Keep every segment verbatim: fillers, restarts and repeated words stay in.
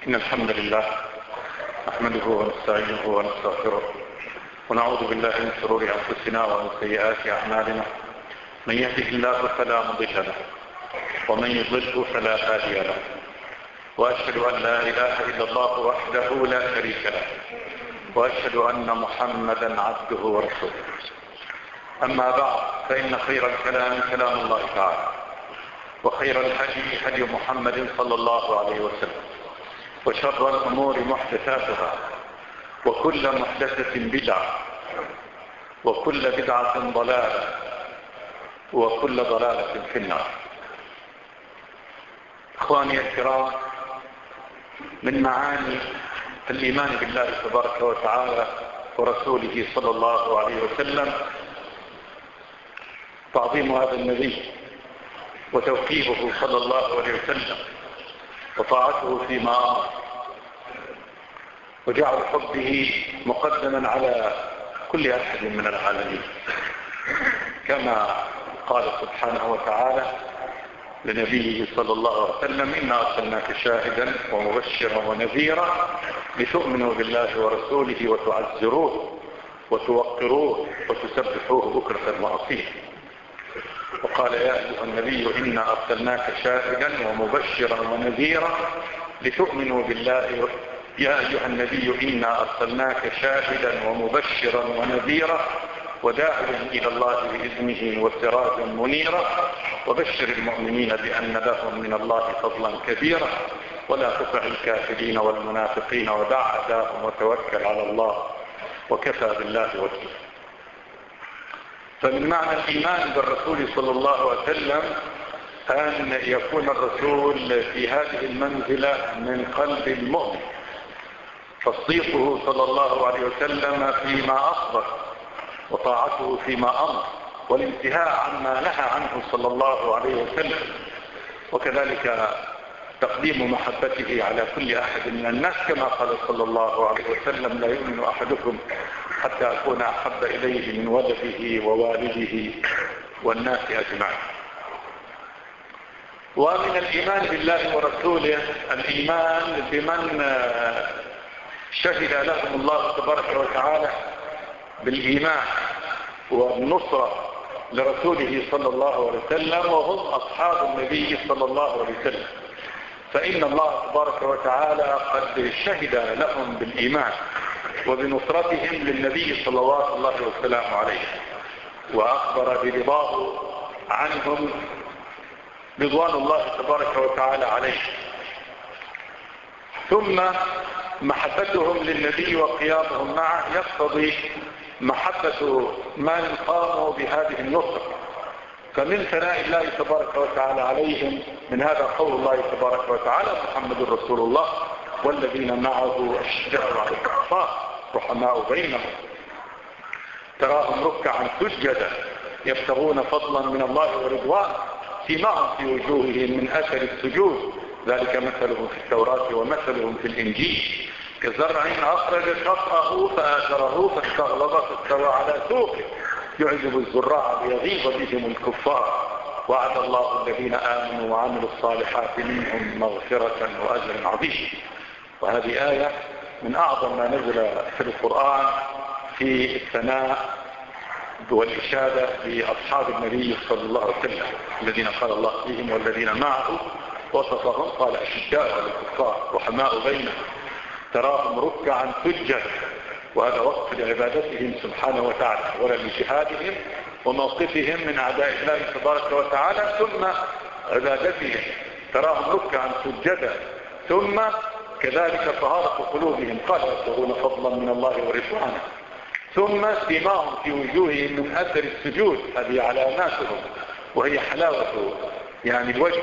إن الحمد لله نحمده ونستعينه ونستغفره ونعوذ بالله من شرور أنفسنا ومن سيئات أعمالنا. من يهده الله فلا مضل له ومن يضلل فلا هادي له، وأشهد أن لا إله إلا الله وحده لا شريك له، وأشهد أن محمدا عبده ورسوله. أما بعد، فإن خير الكلام كلام الله تعالى، وخير الهدي هدي محمد صلى الله عليه وسلم، وشر الأمور محدثاتها، وكل محدثة بدعة، وكل بدعة ضلالة، وكل ضلالة في النار. إخواني الكرام، من معاني الإيمان بالله تبارك وتعالى ورسوله صلى الله عليه وسلم تعظيم هذا النبي وتوقيره صلى الله عليه وسلم وطاعته فيما أمر، وجعل حبه مقدما على كل أحد من العالمين، كما قال سبحانه وتعالى لنبيه صلى الله عليه وسلم: إنا أرسلناك شاهدا ومبشرا ونذيرا لتؤمنوا بالله ورسوله وتعزروه وتوقروه وتسبحوه بكرة وأصيلا. وقال: يا أيها النبي إنا أرسلناك شاهدا ومبشرا ونذيرا لتؤمنوا بالله يا أيها النبي إنا أرسلناك شاهدا ومبشرا ونذيرا وداعيا إلى الله بإذنه وسراجا منيرا وبشر المؤمنين بأن لهم من الله فضلا كبيرا ولا تطع الكافرين والمنافقين ودع أذاهم وتوكل على الله وكفى بالله وكيلا. فمن معنى الإيمان بالرسول صلى الله عليه وسلم أن يكون الرسول في هذه المنزلة من قلب المؤمن، تصديقه صلى الله عليه وسلم فيما أخبر، وطاعته فيما أمر، والانتهاء عما نهى عنه صلى الله عليه وسلم، وكذلك تقديم محبته على كل أحد من الناس، كما قال صلى الله عليه وسلم: لا يؤمن أحدكم حتى أكون أحب إليه من ولده ووالده والناس أجمعين. ومن الإيمان بالله ورسوله الإيمان بمن شهد لهم الله تبارك وتعالى بالإيمان والنصرة لرسوله صلى الله عليه وسلم، وهم أصحاب النبي صلى الله عليه وسلم. فإن الله تبارك وتعالى قد شهد لهم بالإيمان وبنصرتهم للنبي صلى الله عليه وسلم عليه، وأخبر برضاه عنهم رضوان الله تبارك وتعالى عليه. ثم محبتهم للنبي وقيامهم معه يقتضي محبة من قاموا بهذه النصرة. فمن ثناء الله تبارك وتعالى عليهم من هذا قول الله تبارك وتعالى: محمد رسول الله والذين معه أشداء على الكفار رحماء بينهم تراهم ركعا سجدا يبتغون فضلا من الله ورضوانه سيماهم في وجوههم من أثر السجود ذلك مثلهم في التوراة ومثلهم في الإنجيل كزرع أخرج شطأه فآثره فاستغلظ فاستوى على سوقه يعجب الزراع ليغيظ بهم الكفار وعد الله الذين آمنوا وعملوا الصالحات منهم مغفرة وأجر عظيم. وهذه آية من أعظم ما نزل في القرآن في الثناء والإشادة لأصحاب النبي صلى الله عليه وسلم الذين قال الله فيهم: والذين معه وصفهم قال: أشداء على الكفار رحماء بينهم تراهم ركعا سجدا. وهذا وقت لعبادتهم سبحانه وتعالى ولا لجهادهم وموقفهم من أعداء الله تبارك وتعالى، ثم عبادتهم تراهم ركعا سجدا، ثم كذلك طهارة قلوبهم قال: يبتغون فضلا من الله ورضوانه، ثم سيماهم في وجوههم من أثر السجود، هذه علاماتهم وهي حلاوة يعني الوجه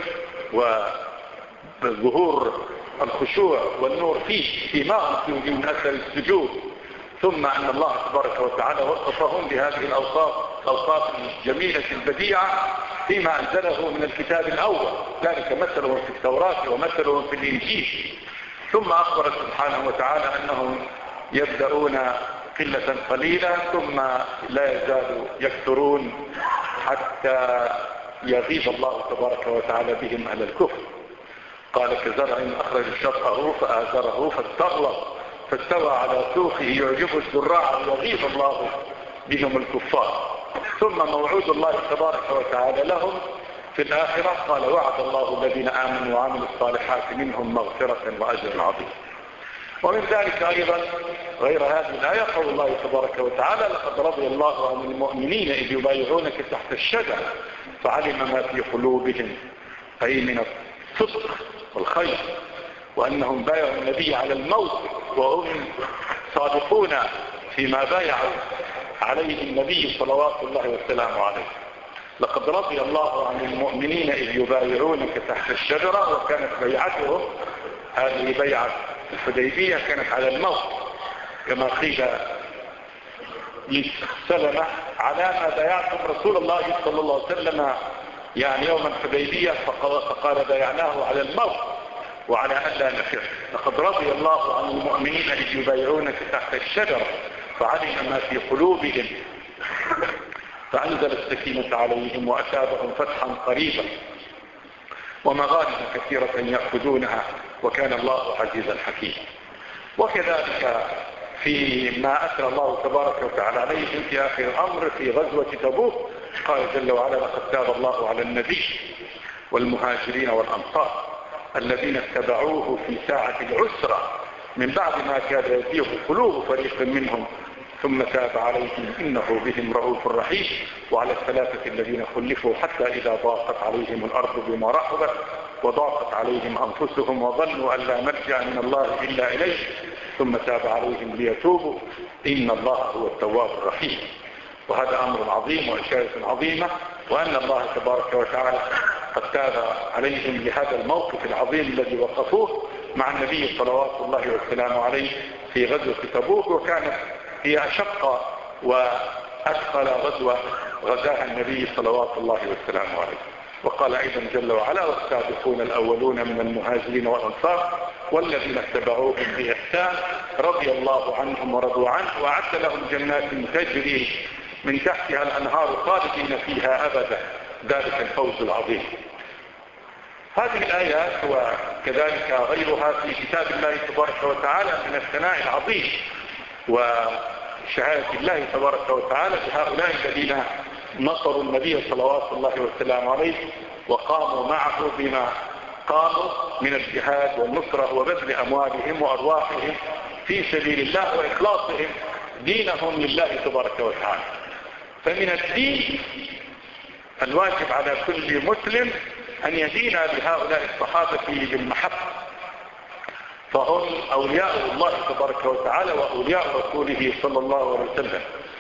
وظهور الخشوع والنور فيه، سيماهم في وجوههم من أثر السجود. ثم أن الله تبارك وتعالى وصفهم بهذه الأوصاف الأوصاف الجميلة البديعة فيما أنزله من الكتاب الأول، ذلك مثلهم في التوراة ومثلهم في الإنجيل. ثم أخبر سبحانه وتعالى أنهم يبدأون قلة قليلة ثم لا يزالوا يكثرون حتى يغيظ الله تبارك وتعالى بهم على الكفر. قال كزرع أخرج شطأه فآزره فاستغلظ فاستوى على سوقه يعجب الزراع ويغيظ الله بهم الكفار. ثم موعود الله تبارك وتعالى لهم في الآخرة قال وعد الله الذين آمنوا وعملوا الصالحات منهم مغفرة وأجر عظيم. ومن ذلك أيضا غير هذه الآية قول الله تبارك وتعالى لقد رضي الله عن المؤمنين إذ يبايعونك تحت الشجرة فعلم ما في قلوبهم أي من الصدق والخير وأنهم بايعوا النبي على الموت وهم صادقون فيما بايعوا عليه النبي صلوات الله والسلام عليه. لقد رضي الله عن المؤمنين إذ يبايعونك تحت الشجرة وكانت بيعتهم هذه بيعة الحديبية كانت على الموت كما قيل لسلمة على ما بايعتم رسول الله صلى الله عليه وسلم يعني يوم الحديبية فقال بايعناه على الموت وعلى ألا نفر. لقد رضي الله عن المؤمنين إذ يبايعونك تحت الشجرة فعلم ما في قلوبهم فأنزل السكينة عليهم وأثابهم فتحا قريبا ومغانم كثيرة يأخذونها وكان الله عزيزا حكيما. وكذلك فيما أثنى الله تبارك وتعالى عليهم في آخر الأمر في غزوة تبوك قال جل وعلا لقد تاب الله على النبي والمهاجرين والأنصار الذين اتبعوه في ساعة العسرة من بعد ما كاد يزيغ قلوب فريق منهم ثم تاب عليهم إنه بهم رؤوف رحيم. وعلى الثلاثة الذين خلفوا حتى إذا ضاقت عليهم الأرض بما رحبت وضاقت عليهم أنفسهم وظنوا أن لا ملجأ من الله إلا إليه ثم تاب عليهم ليتوبوا إن الله هو التواب الرحيم. وهذا أمر عظيم وإشارة عظيمة وأن الله تبارك وتعالى قد تاب عليهم لهذا الموقف العظيم الذي وقفوه مع النبي صلوات الله والسلام عليه في غزوة تبوك وكانت هي أشق وأثقل غزوة غزاها النبي صلوات الله والسلام عليه. وقال أيضا جل وعلا والسابقون الأولون من المهاجرين والأنصار والذين اتبعوهم بإحسان رضي الله عنهم ورضوا عنه وأعد لهم جنات تجري من تحتها الأنهار خالدين فيها أبدا ذلك الفوز العظيم. هذه الآيات وكذلك غيرها في كتاب الله تبارك وتعالى من الثناء العظيم وشهادة الله تبارك وتعالى بهؤلاء الذين نصروا النبي صلوات الله والسلام عليه وقاموا معه بما قاموا من الجهاد والنصرة وبذل أموالهم وأرواحهم في سبيل الله وإخلاصهم دينهم لله تبارك وتعالى. فمن الدين الواجب على كل مسلم أن يدين بهؤلاء الصحابة بالمحبة فهم أولياء الله تبارك وتعالى وأولياء رسوله صلى الله عليه وسلم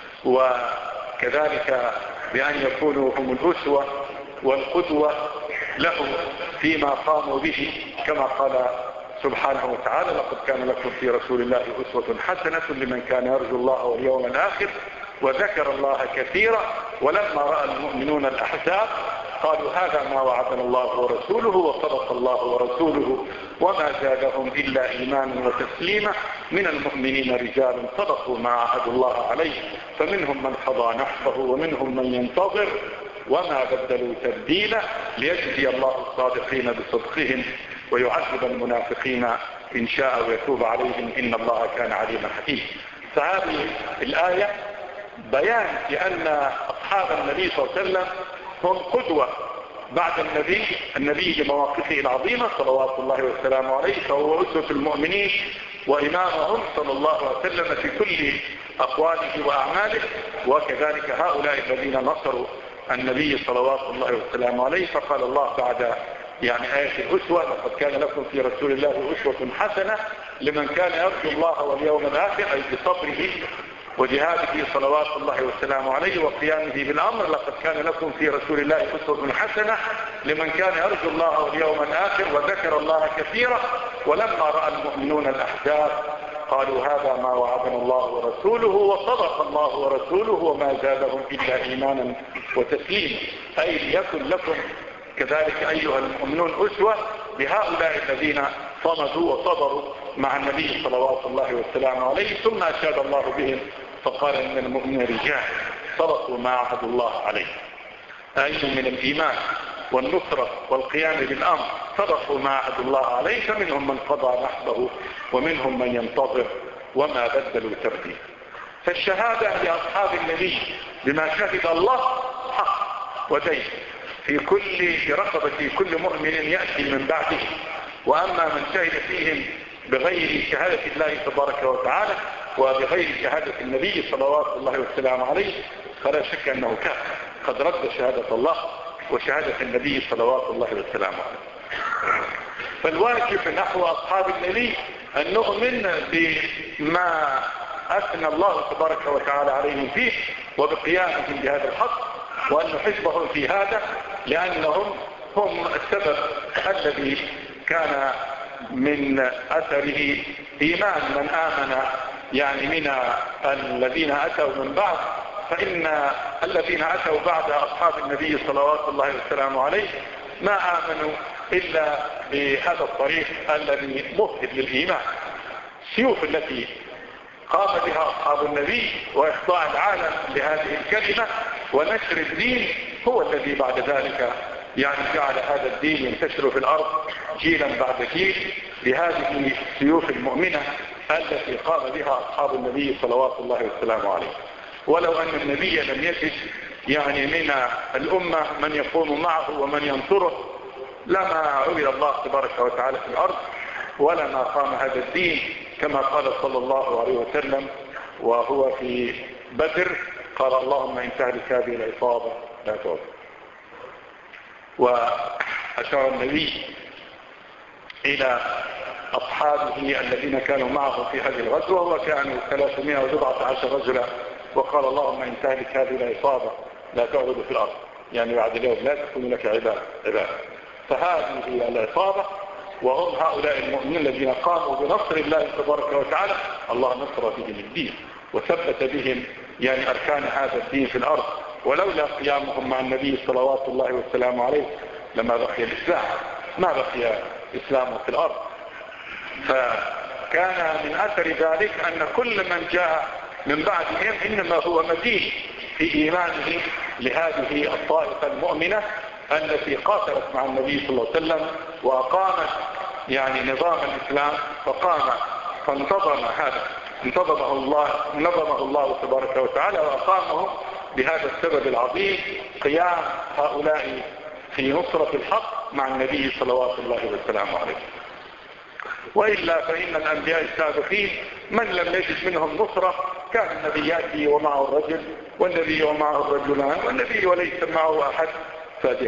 وكذلك بأن يكونوا هم الأسوة والقدوة لهم فيما قاموا به كما قال سبحانه وتعالى لقد كان لكم في رسول الله أسوة حسنة لمن كان يرجو الله واليوم الآخر وذكر الله كثيرا ولما رأى المؤمنون الأحزاب قالوا هذا ما وعدنا الله ورسوله وصدق الله ورسوله وما زادهم إلا إيمانا وتسليما من المؤمنين رجال صدقوا ما عهدوا الله عليه فمنهم من قضى نحبه ومنهم من ينتظر وما بدلوا تبديلا ليجزي الله الصادقين بصدقهم ويعذب المنافقين إن شاء ويتوب عليهم إن الله كان عليما حكيما. فهذه الآية بيان لأن أصحاب النبي صلى الله عليه وسلم هم قدوة بعد النبي النبي لمواقفه العظيمة صلوات الله والسلام عليه فهو أسوة المؤمنين وإمامهم صلى الله عليه وسلم في كل أقواله وأعماله. وكذلك هؤلاء الذين نصروا النبي صلوات الله والسلام عليه فقال الله بعد يعني آية الأسوة لقد كان لكم في رسول الله أسوة حسنة لمن كان يرجو الله واليوم الآخر أي بصبره وجهاده صلوات الله والسلام عليه وقيامه بالأمر لقد كان لكم في رسول الله أسوة حسنة لمن كان يرجو الله واليوم الآخر وذكر الله كثيرا ولما رأى المؤمنون الأحزاب قالوا هذا ما وعدنا الله ورسوله وصدق الله ورسوله وما زادهم إلا إيمانا وتسليما أي ليكن لكم كذلك أيها المؤمنون أسوة بهؤلاء الذين صمدوا وصبروا مع النبي صلوات الله والسلام عليه. ثم أشاد الله بهم فقال إن المؤمنين رجال صدقوا ما عهدوا الله عليه أي من الإيمان والنصرة والقيام بالأمر صدقوا ما عهد الله عليه، فمنهم من قضى نحبه ومنهم من ينتظر وما بدلوا تبديلا. فالشهادة لأصحاب النبي بما شهد الله حق ودين في كل رقبة كل مؤمن يأتي من بعده. وأما من شهد فيهم بغير شهادة الله تبارك وتعالى وبغير شهادة النبي صلوات الله والسلام عليه فلا شك أنه كافر قد رد شهادة الله وشهادة النبي صلوات الله والسلام عليه. فالواجب نحو أصحاب النبي أن نؤمن بما أثنى الله تبارك وتعالى عليهم فيه وبقيامهم بهذا الحق، وأن نحبهم في هذا لأنهم هم السبب الذي كان من أثره إيمان من آمن يعني من الذين أتوا من بعد. فإن الذين أتوا بعد أصحاب النبي صلوات الله والسلام عليه ما آمنوا إلا بهذا الطريق الذي مهد للإيمان. السيوف التي قام بها أصحاب النبي وإخضاع العالم لهذه الكلمة ونشر الدين هو الذي بعد ذلك يعني جعل هذا الدين ينتشر في الأرض جيلا بعد جيل بهذه السيوف المؤمنة التي قام بها أصحاب النبي صلوات الله والسلام عليه. ولو أن النبي لم يجد يعني من الأمة من يقوم معه ومن ينصره لما عبد الله تبارك وتعالى في الأرض ولما قام هذا الدين، كما قال صلى الله عليه وسلم وهو في بدر قال اللهم إن تهلك هذه العصابة لا تعود. وأشار النبي إلى أصحابه الذين كانوا معه في هذه الغزوة وكانوا ثلاثمائة وسبعة عشر رجلا، وقال اللهم إن تهلك هذه العصابة لا تعود في الأرض، يعني بعد اليوم لا تكون لك عباد عباد. فهذه هي العصابة وهم هؤلاء المؤمنين الذين قاموا بنصر الله تبارك وتعالى. الله نصر بهم الدين وثبت بهم يعني أركان هذا الدين في الأرض، ولولا قيامهم مع النبي صلوات الله والسلام عليه لما بقي الإسلام، ما بقي إسلامه في الأرض. فكان من أثر ذلك أن كل من جاء من بعدهم إنما هو مزيد في إيمانه لهذه الطائفة المؤمنة التي قاتلت مع النبي صلى الله عليه وسلم وأقامت يعني نظام الإسلام، فقام فانتظم هذا انتظمه الله نظمه الله تبارك وتعالى وأقامه بهذا السبب العظيم قيام هؤلاء في نصرة الحق مع النبي صلوات الله والسلام عليه. وإلا فإن الأنبياء السابقين من لم يجد منهم نصرة كان النبي يأتي ومعه الرجل والنبي ومعه الرجلان والنبي وليس معه أحد فادر.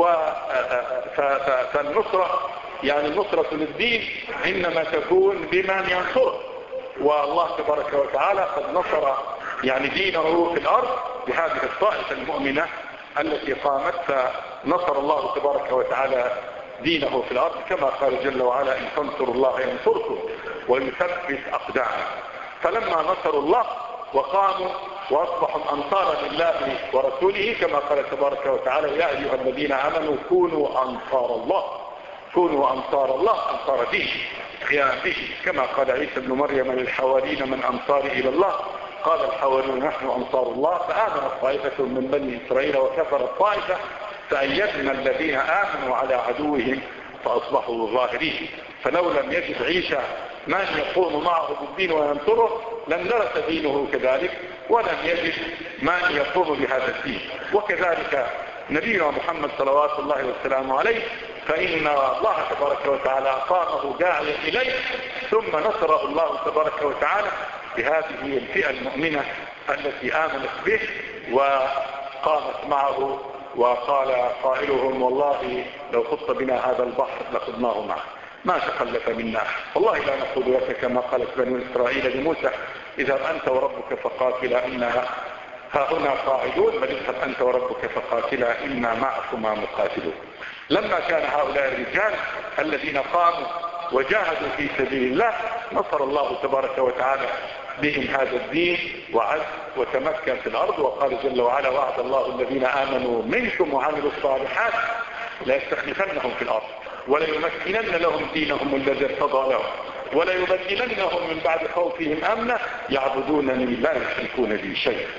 فالنصرة يعني النصرة للدين إنما تكون بمن ينصره، والله تبارك وتعالى قد نصر يعني دينه في الأرض بهذه الطائفة المؤمنة التي قامت، فنصر الله تبارك وتعالى دينه في الأرض كما قال جل وعلا إن تنصروا الله ينصركم ويثبت أقدامكم. فلما نصروا الله وقاموا وأصبحوا أنصارا لله ورسوله كما قال تبارك وتعالى يا أيها الذين آمنوا كونوا أنصار الله كونوا أنصار الله أنصار دين قيام به، كما قال عيسى ابن مريم للحواريين من أنصار إلى الله قال الحواريون نحن أنصار الله، فآمنت طائفة من بني إسرائيل وكفرت طائفة فأيدنا الذين آمنوا على عدوهم فأصبحوا ظاهرين. فلو لم يجد عيسى من يقوم معه بالدين وينصره لم درس دينه كذلك ولم يجد من يقوم بهذا الدين. وكذلك نبينا محمد صلوات الله والسلام عليه فإن الله تبارك وتعالى أقامه داعيا إليه ثم نصره الله تبارك وتعالى بهذه الفئة المؤمنة التي آمنت به وقامت معه. وقال قائلهم والله لو خط بنا هذا البحر لخضناه معه ما تخلف منا والله لا نقول لك كما قالت بنو إسرائيل لموسى اذهب أنت وربك فقاتلا إنا هاهنا قاعدون بل اذهب أنت وربك فقاتلا إنا معكما مقاتلون. لما كان هؤلاء الرجال الذين قاموا وجاهدوا في سبيل الله نصر الله تبارك وتعالى بهم هذا الدين وعز وتمكن في الأرض. وقال جل وعلا وعد الله الذين آمنوا منكم وعملوا الصالحات لا يستخلفنهم في الأرض وليمكنن لهم دينهم الذي ارتضى لهم وليبدلنهم من بعد خوفهم أمنا يعبدونني لا يشركون بي شيئا.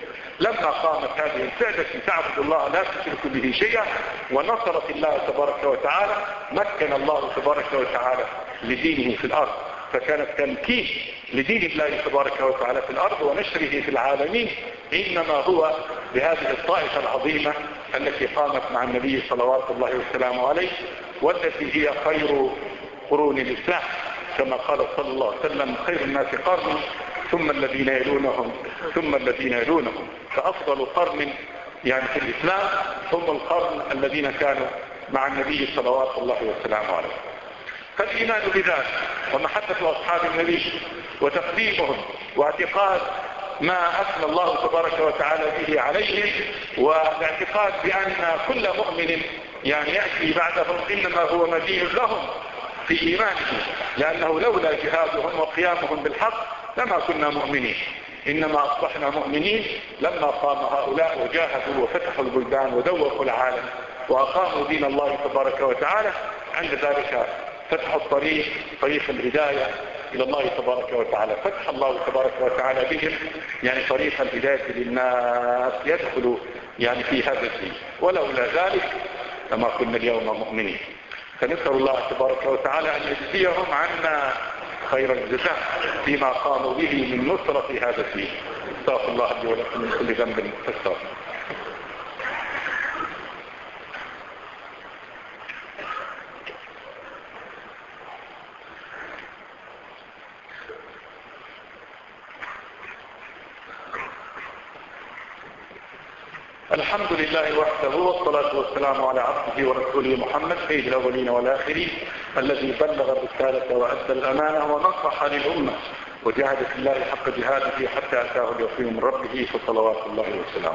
لما قامت هذه الفئة تعبد الله لا تشرك به شيئا ونصرت الله تبارك وتعالى، مكن الله تبارك وتعالى لدينه في الأرض، فكانت تمكين لدين الله تبارك وتعالى في الأرض ونشره في العالمين إنما هو بهذه الطائفة العظيمة التي قامت مع النبي صلوات الله وسلامه عليه، والتي هي خير قرون الإسلام كما قال صلى الله عليه وسلم: خير الناس قرن ثم الذين يلونهم ثم الذين يلونهم. فأفضل قرن يعني في الإسلام هم القرن الذين كانوا مع النبي صلوات الله وسلامه عليه. فالإيمان بذلك ومحبة أصحاب النبي وتقديمهم واعتقاد ما أثنى الله تبارك وتعالى به عليهم، والاعتقاد بأن كل مؤمن يعني يأتي بعدهم إنما هو مدين لهم في إيمانهم، لأنه لولا جهادهم وقيامهم بالحق لما كنا مؤمنين، إنما أصبحنا مؤمنين لما قام هؤلاء وجاهدوا وفتحوا البلدان ودوقوا العالم وأقاموا دين الله تبارك وتعالى. عند ذلك فتح الطريق، طريق الهداية إلى الله تبارك وتعالى، فتح الله تبارك وتعالى بهم يعني طريق الهداية للناس يدخلوا يعني في هذا الدين، ولولا ذلك لما كنا اليوم مؤمنين. فنسأل الله تبارك وتعالى أن يجزيهم عنا خير الجزاء فيما قاموا به من نصرة هذا الدين. استغفر الله لي ولكم من كل ذنب فاستغفروه. الحمد لله وحده والصلاة والسلام على عبده ورسوله محمد سيد الأولين والآخرين الذي بلغ الرسالة وأدى الأمانة ونصح للأمة وجاهد في الله حق جهاده حتى أتاه اليقين من ربه فصلوات الله وسلامه.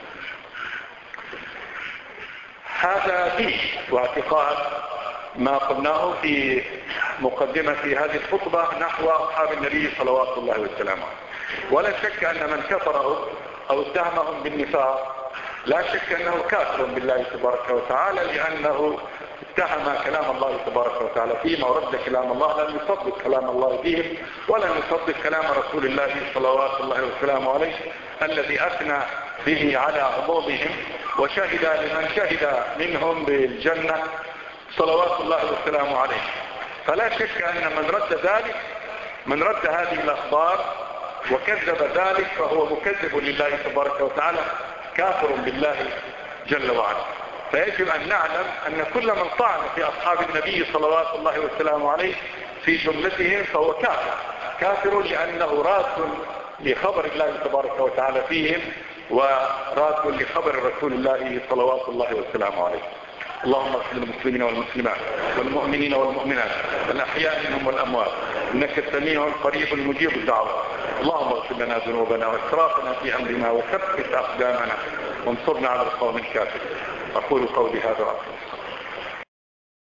هذا دين واعتقاد ما قلناه في مقدمة في هذه الخطبة نحو أصحاب النبي صلوات الله وسلامه. ولا شك أن من كفره أو اتهمهم بالنفاق لا شك أنه كافر بالله تبارك وتعالى، لأنه اتهم كلام الله تبارك وتعالى فيما ورد كلام الله، لم يصدق كلام الله فيهم ولم يصدق كلام رسول الله صلوات الله وسلامه عليه الذي أثنى به على عمومهم وشهد لمن شهد منهم بالجنة صلوات الله وسلامه عليه. فلا شك أن من رد ذلك من رد هذه الأخبار وكذب ذلك فهو مكذب لله تبارك وتعالى كافر بالله جل وعلا. فيجب أن نعلم أن كل من طعن في أصحاب النبي صلوات الله وسلامه عليه في جملتهم فهو كافر كافر لأنه راد لخبر الله تبارك وتعالى فيهم وراد لخبر رسول الله صلوات الله وسلامه عليه. اللهم اغفر للمسلمين والمسلمات والمؤمنين والمؤمنات الأحياء منهم والأموات إنك السميع قريب مجيب الدعوة. اللهم اغفر لنا ذنوبنا واسرافنا في أمرنا وثبت أقدامنا وانصرنا على القوم الكافرين. أقول قولي هذا وأقول